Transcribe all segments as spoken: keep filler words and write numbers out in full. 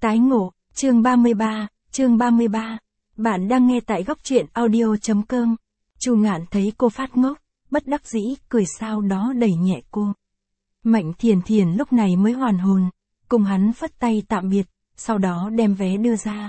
Tái ngộ, chương ba mươi ba, chương ba mươi ba. Bạn đang nghe tại góc truyện audio.com. Chu Ngạn thấy cô phát ngốc, bất đắc dĩ, cười sau đó đẩy nhẹ cô. Mạnh Thiền Thiền lúc này mới hoàn hồn, cùng hắn phất tay tạm biệt, sau đó đem vé đưa ra.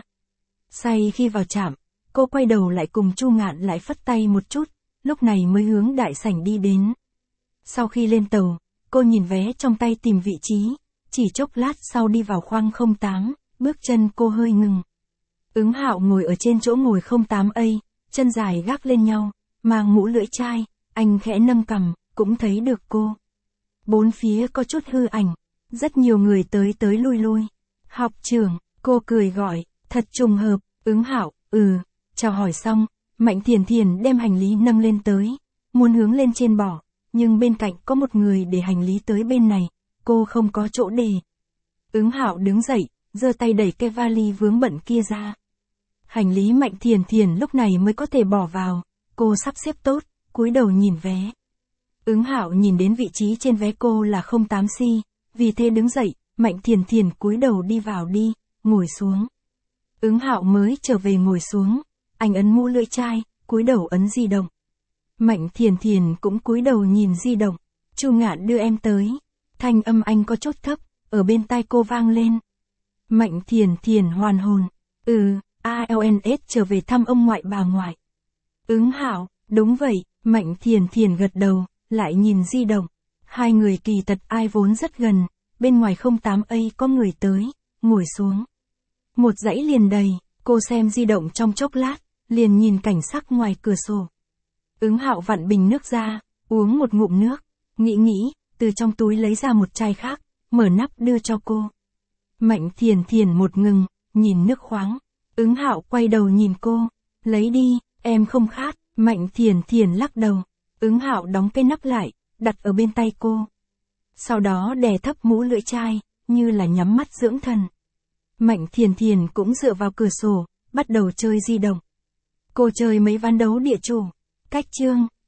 Say khi vào trạm, cô quay đầu lại cùng Chu Ngạn lại phất tay một chút, lúc này mới hướng đại sảnh đi đến. Sau khi lên tàu, cô nhìn vé trong tay tìm vị trí, chỉ chốc lát sau đi vào khoang không tám, bước chân cô hơi ngừng. Ứng Hạo ngồi ở trên chỗ ngồi không tám A, chân dài gác lên nhau, mang mũ lưỡi chai, anh khẽ nâng cằm, cũng thấy được cô. Bốn phía có chút hư ảnh, rất nhiều người tới tới lui lui. Học trưởng, cô cười gọi, thật trùng hợp, Ứng Hạo, ừ, chào hỏi xong, Mạnh Thiền Thiền đem hành lý nâng lên tới, muốn hướng lên trên bỏ, nhưng bên cạnh có một người để hành lý tới bên này, cô không có chỗ để. Ứng Hạo đứng dậy, giơ tay đẩy cái vali vướng bận kia ra. Hành lý Mạnh Thiền Thiền lúc này mới có thể bỏ vào, cô sắp xếp tốt, cúi đầu nhìn vé. Ứng Hạo nhìn đến vị trí trên vé cô là không tám C, vì thế đứng dậy, Mạnh Thiền Thiền cúi đầu đi vào đi, ngồi xuống. Ứng Hạo mới trở về ngồi xuống, anh ấn mũ lưỡi chai, cúi đầu ấn di động. Mạnh Thiền Thiền cũng cúi đầu nhìn di động. Chu Ngạn đưa em tới. Thanh âm anh có chút thấp, ở bên tai cô vang lên. Mạnh Thiền Thiền hoàn hồn. Ừ, a lờ en ét trở về thăm ông ngoại bà ngoại. Ứng Hạo, đúng vậy, Mạnh Thiền Thiền gật đầu, lại nhìn di động. Hai người kỳ thật ai vốn rất gần, bên ngoài không tám A có người tới, ngồi xuống. Một dãy liền đầy, cô xem di động trong chốc lát, liền nhìn cảnh sắc ngoài cửa sổ. Ứng Hạo vặn bình nước ra, uống một ngụm nước, nghĩ nghĩ, từ trong túi lấy ra một chai khác, mở nắp đưa cho cô. Mạnh Thiền Thiền một ngừng, nhìn nước khoáng. Ứng Hạo quay đầu nhìn cô, lấy đi, em không khát. Mạnh Thiền Thiền lắc đầu. Ứng Hạo đóng cái nắp lại, đặt ở bên tay cô. Sau đó đè thấp mũ lưỡi chai, như là nhắm mắt dưỡng thần. Mạnh Thiền Thiền cũng dựa vào cửa sổ, bắt đầu chơi di động. Cô chơi mấy ván đấu địa chủ. Cách chương,